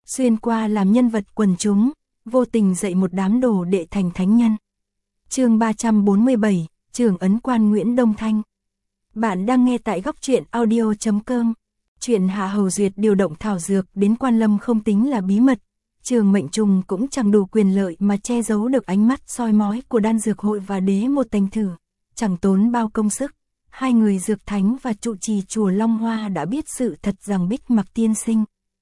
xuyên qua làm nhân vật quần chúng, vô tình dạy một đám đồ đệ thành thánh nhân. Chương 347, Trưởng ấn quan Nguyễn Đông Thanh. Bạn đang nghe tại góc truyện audio.com. Chuyện Hạ Hầu Duyệt điều động thảo dược đến Quan Lâm không tính là bí mật, Trường Mệnh Trùng cũng chẳng đủ quyền lợi mà che giấu được ánh mắt soi mói của Đan Dược Hội và Đế Một Thành Thử, chẳng tốn bao công sức. Hai người Dược Thánh và trụ trì chùa Long Hoa đã biết sự thật rằng Bích Mặc tiên sinh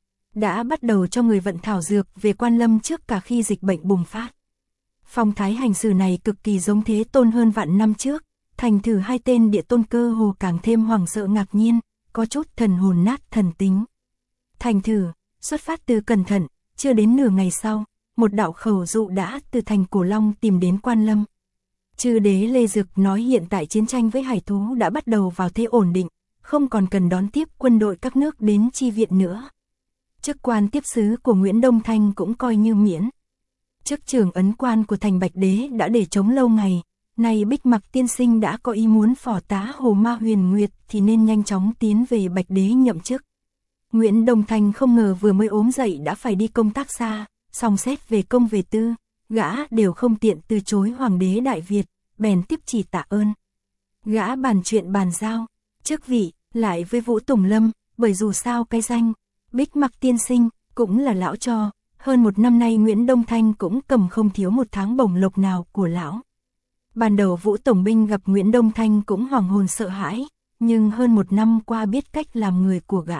đã bắt đầu cho người vận thảo dược về Quan Lâm trước cả khi dịch bệnh bùng phát. Phong thái hành xử này cực kỳ giống Thế Tôn hơn vạn năm trước. Thành Thử hai tên địa tôn cơ hồ càng thêm hoảng sợ ngạc nhiên, có chút thần hồn nát thần tính. Thành Thử, xuất phát từ cẩn thận, chưa đến nửa ngày sau, một đạo khẩu dụ đã từ thành Cổ Long tìm đến Quan Lâm. Chư đế Lê Dực nói hiện tại chiến tranh với hải thú đã bắt đầu vào thế ổn định, không còn cần đón tiếp quân đội các nước đến chi viện nữa. Chức quan tiếp sứ của Nguyễn Đông Thanh cũng coi như miễn. Chức trưởng ấn quan của thành Bạch Đế đã để trống lâu ngày, nay Bích Mặc tiên sinh đã có ý muốn phò tá Hồ Ma Huyền Nguyệt thì nên nhanh chóng tiến về Bạch Đế nhậm chức. Nguyễn Đông Thanh không ngờ vừa mới ốm dậy đã phải đi công tác xa, song xét về công về tư, gã đều không tiện từ chối Hoàng đế Đại Việt, bèn tiếp chỉ tạ ơn. Gã bàn chuyện bàn giao, chức vị, lại với Vũ Tùng Lâm, bởi dù sao cái danh Bích Mặc tiên sinh cũng là lão cho, hơn một năm nay Nguyễn Đông Thanh cũng cầm không thiếu một tháng bổng lộc nào của lão. Ban đầu Vũ Tổng binh gặp Nguyễn Đông Thanh cũng hoàng hồn sợ hãi, nhưng hơn một năm qua biết cách làm người của gã.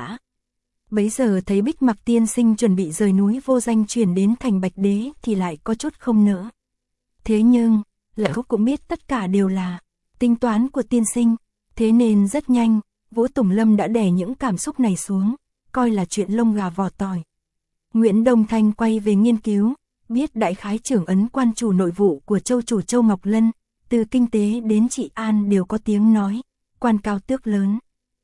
Bấy giờ thấy Bích Mặc tiên sinh chuẩn bị rời núi vô danh chuyển đến thành Bạch Đế thì lại có chút không nỡ. Thế nhưng, lão cũng biết tất cả đều là tính toán của tiên sinh, thế nên rất nhanh, Vũ Tùng Lâm đã đè những cảm xúc này xuống, coi là chuyện lông gà vỏ tỏi. Nguyễn Đông Thanh quay về nghiên cứu, biết đại khái trưởng ấn quan chủ nội vụ của châu chủ Châu Ngọc Lân, từ kinh tế đến trị an đều có tiếng nói, quan cao tước lớn.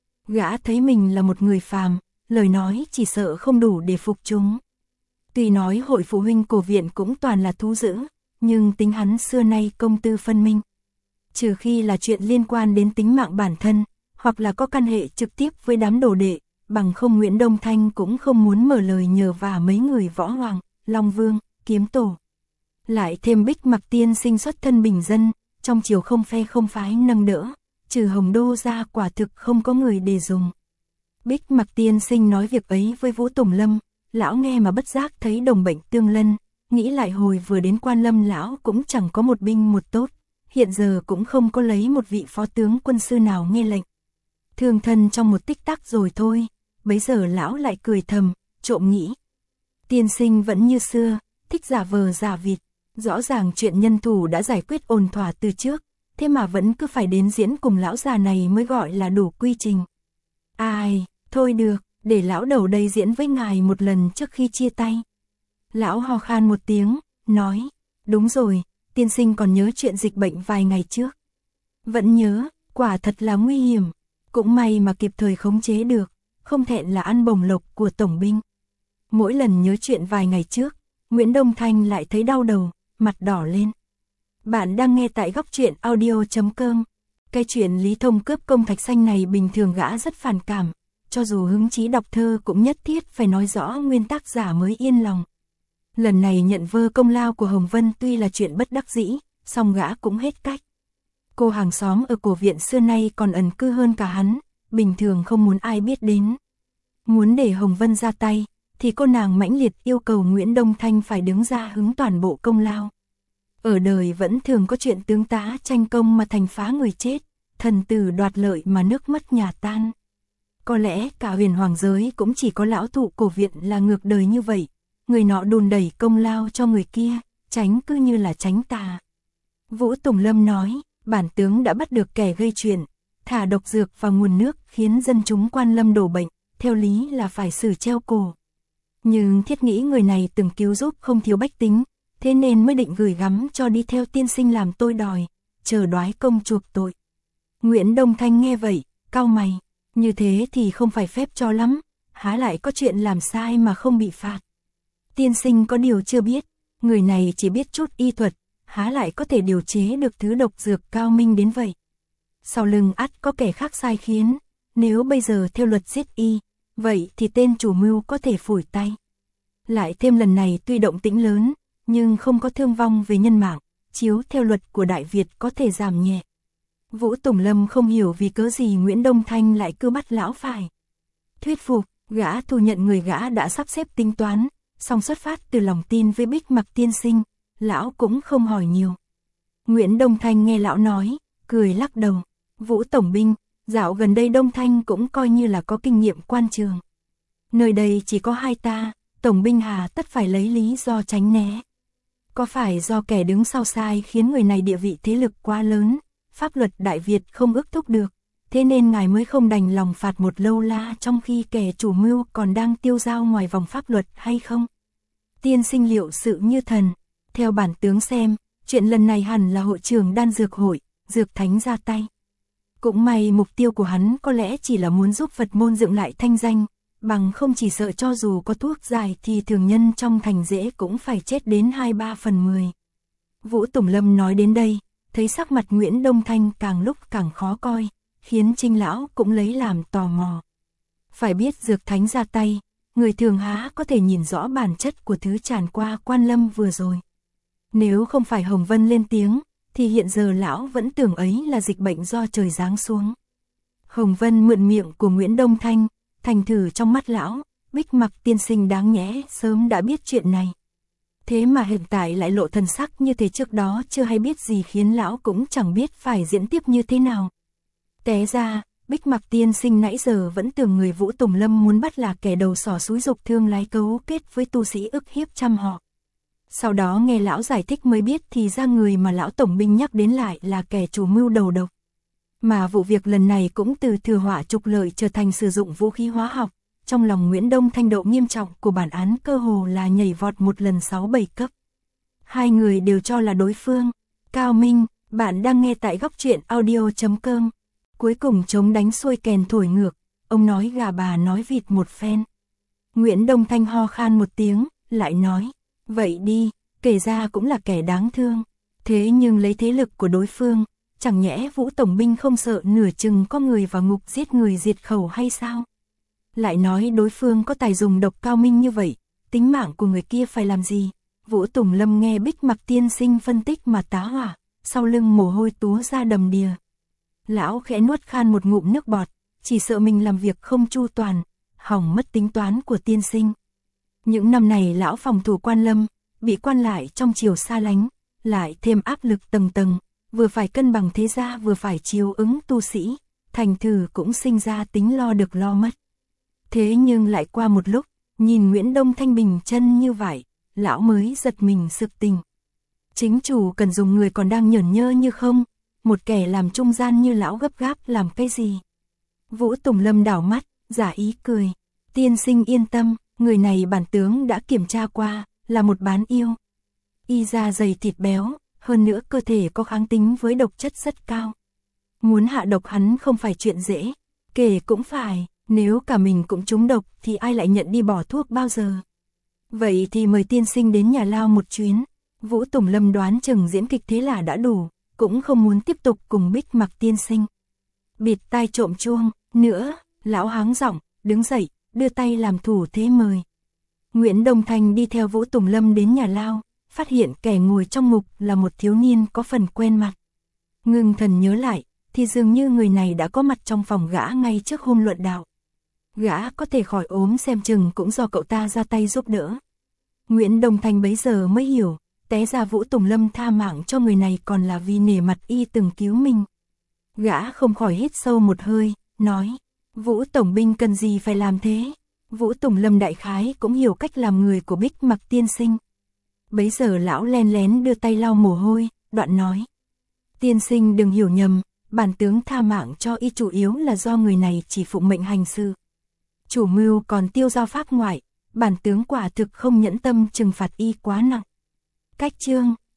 Gã thấy mình là một người phàm, lời nói chỉ sợ không đủ để phục chúng. Tuy nói hội phụ huynh cổ viện cũng toàn là thú dữ, nhưng tính hắn xưa nay công tư phân minh. Trừ khi là chuyện liên quan đến tính mạng bản thân, hoặc là có căn hệ trực tiếp với đám đồ đệ, bằng không Nguyễn Đông Thanh cũng không muốn mở lời nhờ vả mấy người Võ Hoàng, Long Vương, Kiếm Tổ. Lại thêm Bích Mặc tiên sinh xuất thân bình dân, trong triều không phe không phái nâng đỡ, trừ Hồng Đô ra quả thực không có người để dùng. Bích Mặc tiên sinh nói việc ấy với Vũ Tùng Lâm, lão nghe mà bất giác thấy đồng bệnh tương lân, nghĩ lại hồi vừa đến Quan Lâm lão cũng chẳng có một binh một tốt, hiện giờ cũng không có lấy một vị phó tướng quân sư nào nghe lệnh. Thương thân trong một tích tắc rồi thôi, bấy giờ lão lại cười thầm, trộm nghĩ. Tiên sinh vẫn như xưa, thích giả vờ giả vịt, rõ ràng chuyện nhân thủ đã giải quyết ổn thỏa từ trước, thế mà vẫn cứ phải đến diễn cùng lão già này mới gọi là đủ quy trình. Ai, thôi được, để lão đầu đây diễn với ngài một lần trước khi chia tay. Lão ho khan một tiếng, nói, đúng rồi, tiên sinh còn nhớ chuyện dịch bệnh vài ngày trước. Vẫn nhớ, quả thật là nguy hiểm, cũng may mà kịp thời khống chế được, không thẹn là ăn bổng lộc của tổng binh. Mỗi lần nhớ chuyện vài ngày trước, Nguyễn Đông Thanh lại thấy đau đầu, mặt đỏ lên. Bạn đang nghe tại góc truyện audio.com. Cái chuyện Lý Thông cướp công thạch xanh này bình thường gã rất phản cảm, cho dù hứng chí đọc thơ cũng nhất thiết phải nói rõ nguyên tác giả mới yên lòng. Lần này nhận vơ công lao của Hồng Vân tuy là chuyện bất đắc dĩ, song gã cũng hết cách. Cô hàng xóm ở cổ viện xưa nay còn ẩn cư hơn cả hắn, bình thường không muốn ai biết đến. Muốn để Hồng Vân ra tay, thì cô nàng mãnh liệt yêu cầu Nguyễn Đông Thanh phải đứng ra hứng toàn bộ công lao. Ở đời vẫn thường có chuyện tướng tá tranh công mà thành phá người chết, thần tử đoạt lợi mà nước mất nhà tan. Có lẽ cả huyền hoàng giới cũng chỉ có lão thụ cổ viện là ngược đời như vậy, người nọ đùn đẩy công lao cho người kia, tránh cứ như là tránh tà. Vũ Tùng Lâm nói, bản tướng đã bắt được kẻ gây chuyện, thả độc dược vào nguồn nước khiến dân chúng Quan Lâm đổ bệnh, theo lý là phải xử treo cổ. Nhưng thiết nghĩ người này từng cứu giúp không thiếu bách tính, thế nên mới định gửi gắm cho đi theo tiên sinh làm tôi đòi, chờ đoái công chuộc tội. Nguyễn Đông Thanh nghe vậy, cau mày, như thế thì không phải phép cho lắm, há lại có chuyện làm sai mà không bị phạt. Tiên sinh có điều chưa biết, người này chỉ biết chút y thuật, há lại có thể điều chế được thứ độc dược cao minh đến vậy. Sau lưng ắt có kẻ khác sai khiến, nếu bây giờ theo luật giết y, vậy thì tên chủ mưu có thể phủi tay. Lại thêm lần này tuy động tĩnh lớn, nhưng không có thương vong về nhân mạng, chiếu theo luật của Đại Việt có thể giảm nhẹ. Vũ Tùng Lâm không hiểu vì cớ gì Nguyễn Đông Thanh lại cứ bắt lão phải thuyết phục, gã thu nhận người gã đã sắp xếp tính toán, song xuất phát từ lòng tin với Bích Mặc tiên sinh, lão cũng không hỏi nhiều. Nguyễn Đông Thanh nghe lão nói, cười lắc đầu, Vũ Tổng binh, dạo gần đây Đông Thanh cũng coi như là có kinh nghiệm quan trường. Nơi đây chỉ có hai ta, Tổng binh hà tất phải lấy lý do tránh né. Có phải do kẻ đứng sau sai khiến người này địa vị thế lực quá lớn, pháp luật Đại Việt không ước thúc được, thế nên ngài mới không đành lòng phạt một lâu la trong khi kẻ chủ mưu còn đang tiêu dao ngoài vòng pháp luật hay không? Tiên sinh liệu sự như thần, theo bản tướng xem, chuyện lần này hẳn là hội trường đan dược hội, dược thánh ra tay. Cũng may mục tiêu của hắn có lẽ chỉ là muốn giúp Phật môn dựng lại thanh danh, bằng không chỉ sợ cho dù có thuốc giải thì thường nhân trong thành dễ cũng phải chết đến 2/3/10. Vũ Tùng Lâm nói đến đây, thấy sắc mặt Nguyễn Đông Thanh càng lúc càng khó coi, khiến Trinh lão cũng lấy làm tò mò. Phải biết dược thánh ra tay, người thường há có thể nhìn rõ bản chất của thứ tràn qua Quan Lâm vừa rồi. Nếu không phải Hồng Vân lên tiếng, thì hiện giờ lão vẫn tưởng ấy là dịch bệnh do trời giáng xuống. Hồng Vân mượn miệng của Nguyễn Đông Thanh, thành thử trong mắt lão, Bích Mặc tiên sinh đáng nhẽ sớm đã biết chuyện này. Thế mà hiện tại lại lộ thần sắc như thế, trước đó chưa hay biết gì khiến lão cũng chẳng biết phải diễn tiếp như thế nào. Té ra, Bích Mặc tiên sinh nãy giờ vẫn tưởng người Vũ Tùng Lâm muốn bắt là kẻ đầu sỏ xúi dục thương lái cấu kết với tu sĩ ức hiếp trăm họ. Sau đó nghe lão giải thích mới biết thì ra người mà lão tổng binh nhắc đến lại là kẻ chủ mưu đầu độc. Mà vụ việc lần này cũng từ thừa họa trục lợi trở thành sử dụng vũ khí hóa học. Trong lòng Nguyễn Đông Thanh độ nghiêm trọng của bản án cơ hồ là nhảy vọt một lần 6-7 cấp. Hai người đều cho là đối phương. Cao Minh, bạn đang nghe tại góc truyện audio.com. Cuối cùng chống đánh xuôi kèn thổi ngược, ông nói gà bà nói vịt một phen. Nguyễn Đông Thanh ho khan một tiếng, lại nói, vậy đi, kể ra cũng là kẻ đáng thương. Thế nhưng lấy thế lực của đối phương, chẳng nhẽ Vũ Tổng binh không sợ nửa chừng có người vào ngục giết người diệt khẩu hay sao? Lại nói đối phương có tài dùng độc cao minh như vậy, tính mạng của người kia phải làm gì? Vũ Tùng Lâm nghe Bích Mặc tiên sinh phân tích mà tá hỏa, sau lưng mồ hôi túa ra đầm đìa. Lão khẽ nuốt khan một ngụm nước bọt, chỉ sợ mình làm việc không chu toàn, hỏng mất tính toán của tiên sinh. Những năm này lão phòng thủ Quan Lâm, bị quan lại trong triều xa lánh, lại thêm áp lực tầng tầng, vừa phải cân bằng thế gia vừa phải chiếu ứng tu sĩ, thành thử cũng sinh ra tính lo được lo mất. Thế nhưng lại qua một lúc, nhìn Nguyễn Đông Thanh bình chân như vậy, lão mới giật mình sực tỉnh. Chính chủ cần dùng người còn đang nhởn nhơ như không, một kẻ làm trung gian như lão gấp gáp làm cái gì? Vũ Tùng Lâm đảo mắt, giả ý cười. Tiên sinh yên tâm, người này bản tướng đã kiểm tra qua, là một bán yêu. Y da dày thịt béo, hơn nữa cơ thể có kháng tính với độc chất rất cao. Muốn hạ độc hắn không phải chuyện dễ, kể cũng phải, nếu cả mình cũng trúng độc thì ai lại nhận đi bỏ thuốc bao giờ. Vậy thì mời tiên sinh đến nhà lao một chuyến. Vũ Tùng Lâm đoán chừng diễn kịch thế là đã đủ, cũng không muốn tiếp tục cùng Bích Mặc tiên sinh. Bịt tai trộm chuông, nữa, lão háng giọng, đứng dậy, đưa tay làm thủ thế mời. Nguyễn Đông Thanh đi theo Vũ Tùng Lâm đến nhà lao, phát hiện kẻ ngồi trong ngục là một thiếu niên có phần quen mặt. Ngưng thần nhớ lại, thì dường như người này đã có mặt trong phòng gã ngay trước hôm luận đạo. Gã có thể khỏi ốm xem chừng cũng do cậu ta ra tay giúp đỡ. Nguyễn Đông Thanh bấy giờ mới hiểu, té ra Vũ Tùng Lâm tha mạng cho người này còn là vì nể mặt y từng cứu mình. Gã không khỏi hít sâu một hơi, nói, Vũ Tổng binh cần gì phải làm thế? Vũ Tùng Lâm đại khái cũng hiểu cách làm người của Bích Mặc tiên sinh. Bấy giờ lão len lén đưa tay lau mồ hôi, đoạn nói, tiên sinh đừng hiểu nhầm, bản tướng tha mạng cho y chủ yếu là do người này chỉ phụng mệnh hành sự. Chủ mưu còn tiêu giao pháp ngoại, bản tướng quả thực không nhẫn tâm trừng phạt y quá nặng. Cách chương